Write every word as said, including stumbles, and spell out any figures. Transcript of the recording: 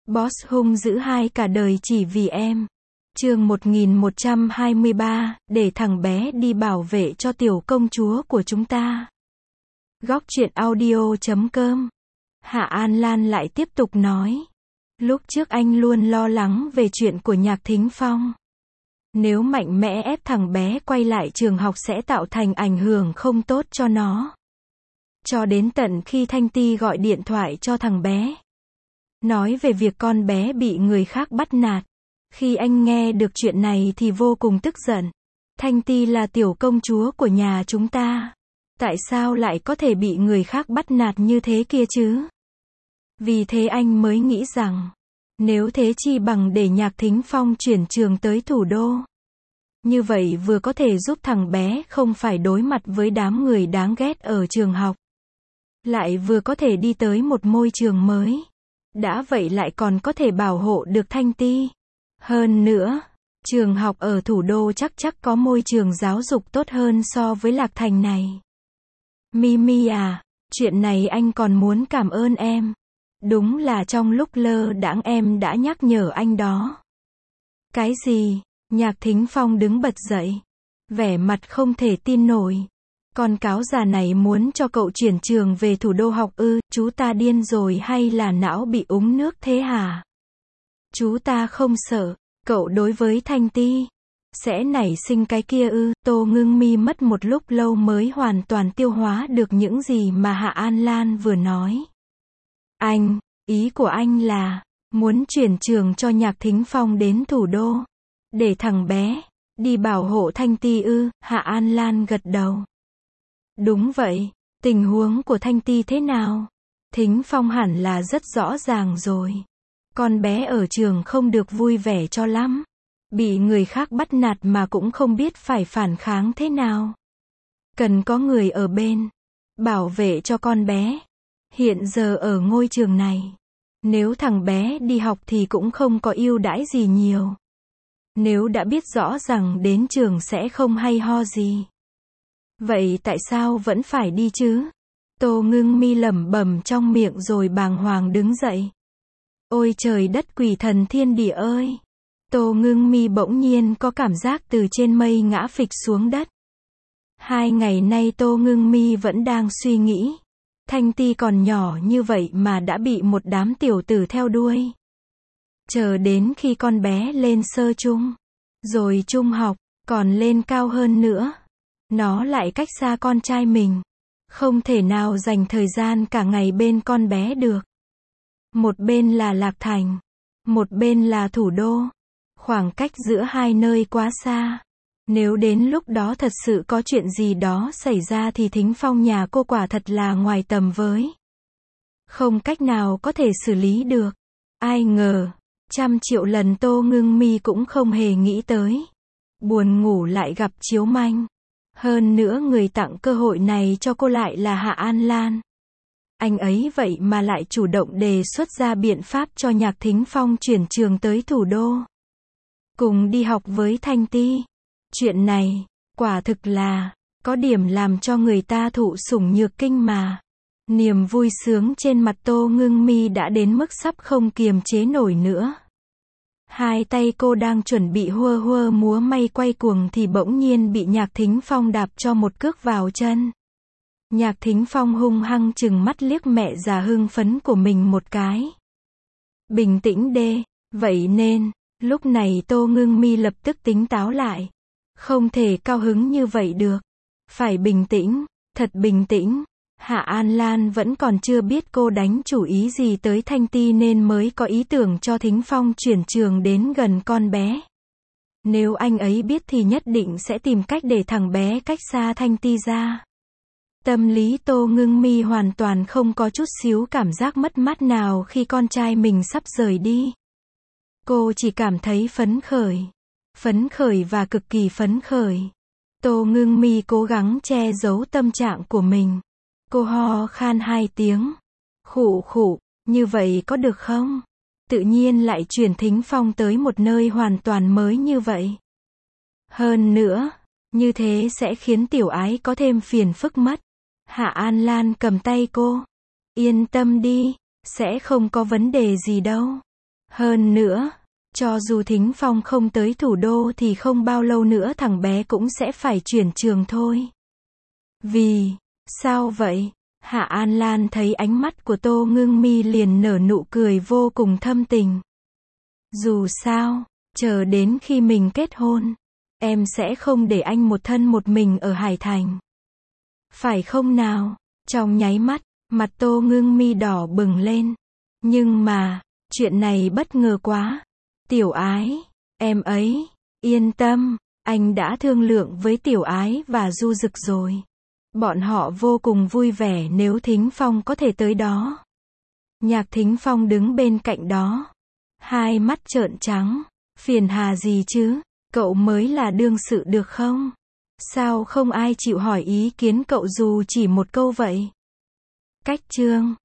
Boss hung dữ hai cả đời chỉ vì em. Chương một nghìn một trăm hai mươi ba, để thằng bé đi bảo vệ cho tiểu công chúa của chúng ta. Góc truyện audio chấm com. Hạ An Lan lại tiếp tục nói. Lúc trước anh luôn lo lắng về chuyện của Nhạc Thính Phong. Nếu mạnh mẽ ép thằng bé quay lại trường học sẽ tạo thành ảnh hưởng không tốt cho nó. Cho đến tận khi Thanh Ti gọi điện thoại cho thằng bé. Nói về việc con bé bị người khác bắt nạt. Khi anh nghe được chuyện này thì vô cùng tức giận. Thanh Ti là tiểu công chúa của nhà chúng ta. Tại sao lại có thể bị người khác bắt nạt như thế kia chứ? Vì thế anh mới nghĩ rằng, nếu thế chi bằng để Nhạc Thính Phong chuyển trường tới thủ đô. Như vậy vừa có thể giúp thằng bé không phải đối mặt với đám người đáng ghét ở trường học. Lại vừa có thể đi tới một môi trường mới. Đã vậy lại còn có thể bảo hộ được Thanh Ti. Hơn nữa, trường học ở thủ đô chắc chắc có môi trường giáo dục tốt hơn so với Lạc Thành này. Mimi à, chuyện này anh còn muốn cảm ơn em. Đúng là trong lúc lơ đãng em đã nhắc nhở anh đó. Cái gì? Nhạc Thính Phong đứng bật dậy. Vẻ mặt không thể tin nổi. Con cáo già này muốn cho cậu chuyển trường về thủ đô học ư? Chú ta điên rồi hay là não bị uống nước thế hả? Chú ta không sợ, cậu đối với Thanh Ti sẽ nảy sinh cái kia ư? Tô Ngưng Mi mất một lúc lâu mới hoàn toàn tiêu hóa được những gì mà Hạ An Lan vừa nói. Anh, ý của anh là muốn chuyển trường cho Nhạc Thính Phong đến thủ đô, để thằng bé đi bảo hộ Thanh Ti ư? Hạ An Lan gật đầu. Đúng vậy, tình huống của Thanh Ti thế nào? Thính Phong hẳn là rất rõ ràng rồi. Con bé ở trường không được vui vẻ cho lắm. Bị người khác bắt nạt mà cũng không biết phải phản kháng thế nào. Cần có người ở bên, bảo vệ cho con bé. Hiện giờ ở ngôi trường này, nếu thằng bé đi học thì cũng không có ưu đãi gì nhiều. Nếu đã biết rõ rằng đến trường sẽ không hay ho gì. Vậy tại sao vẫn phải đi chứ? Tô Ngưng Mi lẩm bẩm trong miệng rồi bàng hoàng đứng dậy. Ôi trời đất quỷ thần thiên địa ơi! Tô Ngưng Mi bỗng nhiên có cảm giác từ trên mây ngã phịch xuống đất. Hai ngày nay Tô Ngưng Mi vẫn đang suy nghĩ. Thanh Ti còn nhỏ như vậy mà đã bị một đám tiểu tử theo đuôi. Chờ đến khi con bé lên sơ trung, rồi trung học, còn lên cao hơn nữa. Nó lại cách xa con trai mình. Không thể nào dành thời gian cả ngày bên con bé được. Một bên là Lạc Thành, một bên là thủ đô. Khoảng cách giữa hai nơi quá xa. Nếu đến lúc đó thật sự có chuyện gì đó xảy ra thì Thính Phong nhà cô quả thật là ngoài tầm với. Không cách nào có thể xử lý được. Ai ngờ, trăm triệu lần Tô Ngưng Mi cũng không hề nghĩ tới. Buồn ngủ lại gặp chiếu manh. Hơn nữa người tặng cơ hội này cho cô lại là Hạ An Lan. Anh ấy vậy mà lại chủ động đề xuất ra biện pháp cho Nhạc Thính Phong chuyển trường tới thủ đô. Cùng đi học với Thanh Ti. Chuyện này, quả thực là, có điểm làm cho người ta thụ sủng nhược kinh mà. Niềm vui sướng trên mặt Tô Ngưng Mi đã đến mức sắp không kiềm chế nổi nữa. Hai tay cô đang chuẩn bị hua hua múa may quay cuồng thì bỗng nhiên bị Nhạc Thính Phong đạp cho một cước vào chân. Nhạc Thính Phong hung hăng trừng mắt liếc mẹ già hưng phấn của mình một cái. Bình tĩnh đê, vậy nên, lúc này Tô Ngưng Mi lập tức tính táo lại. Không thể cao hứng như vậy được. Phải bình tĩnh, thật bình tĩnh. Hạ An Lan vẫn còn chưa biết cô đánh chủ ý gì tới Thanh Ti nên mới có ý tưởng cho Thính Phong chuyển trường đến gần con bé. Nếu anh ấy biết thì nhất định sẽ tìm cách để thằng bé cách xa Thanh Ti ra. Tâm lý Tô Ngưng Mi hoàn toàn không có chút xíu cảm giác mất mát nào khi con trai mình sắp rời đi. Cô chỉ cảm thấy phấn khởi. Phấn khởi và cực kỳ phấn khởi. Tô Ngưng Mi cố gắng che giấu tâm trạng của mình. Cô ho khan hai tiếng. Khụ khụ, như vậy có được không? Tự nhiên lại chuyển Thính Phong tới một nơi hoàn toàn mới như vậy. Hơn nữa, như thế sẽ khiến tiểu ái có thêm phiền phức mất. Hạ An Lan cầm tay cô. Yên tâm đi, sẽ không có vấn đề gì đâu. Hơn nữa, cho dù Thính Phong không tới thủ đô thì không bao lâu nữa thằng bé cũng sẽ phải chuyển trường thôi. Vì, sao vậy? Hạ An Lan thấy ánh mắt của Tô Ngưng Mi liền nở nụ cười vô cùng thâm tình. Dù sao, chờ đến khi mình kết hôn, em sẽ không để anh một thân một mình ở Hải Thành. Phải không nào? Trong nháy mắt, mặt Tô Ngưng Mi đỏ bừng lên. Nhưng mà, chuyện này bất ngờ quá. Tiểu Ái, em ấy, yên tâm, anh đã thương lượng với Tiểu Ái và Du Dực rồi. Bọn họ vô cùng vui vẻ nếu Thính Phong có thể tới đó. Nhạc Thính Phong đứng bên cạnh đó. Hai mắt trợn trắng. Phiền hà gì chứ? Cậu mới là đương sự được không? Sao không ai chịu hỏi ý kiến cậu dù chỉ một câu vậy? Cách chương